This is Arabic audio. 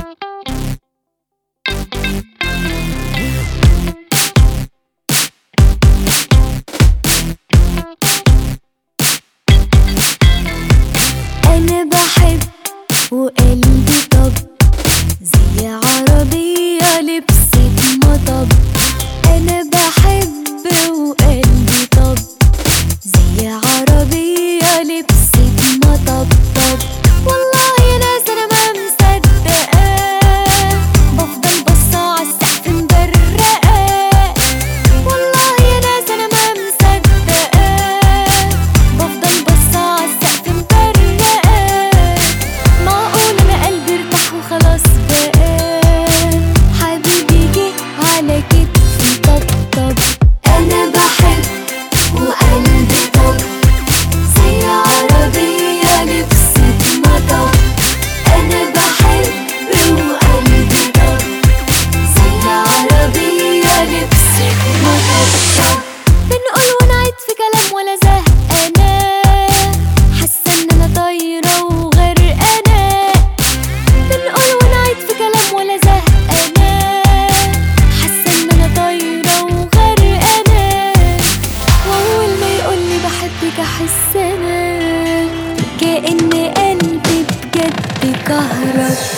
أنا بحب وقلبي طب زي عربية لبست مطب. أنا بحب وقلبي طب زي عربية لبست مطب. والله يا ناس أنا ما مصدقاه، بفضل بصة عالسقف مبرقاه. والله يا ناس أنا ما مصدقاه، بفضل بصة عالسقف مبرقاه. معقول أنا قلبي ارتاح وخلاص بقى، حبيبي جه على كتفي طبطب. أنا بحب وقلبي طب زي عربية لبست مطب. أنا بحب وقلبي طب زي عربية لبست مطب. بنقول ونعيد في كلام ولا زهقانة، حاسة إن أنا طايرة وغرقانة. بنقول ونعيد في كلام ولا زهقانة، حاسة إن أنا طايرة وغرقانة. وأول ما يقولي بحبك أحس أنا كأن قلبي بجد كهرب.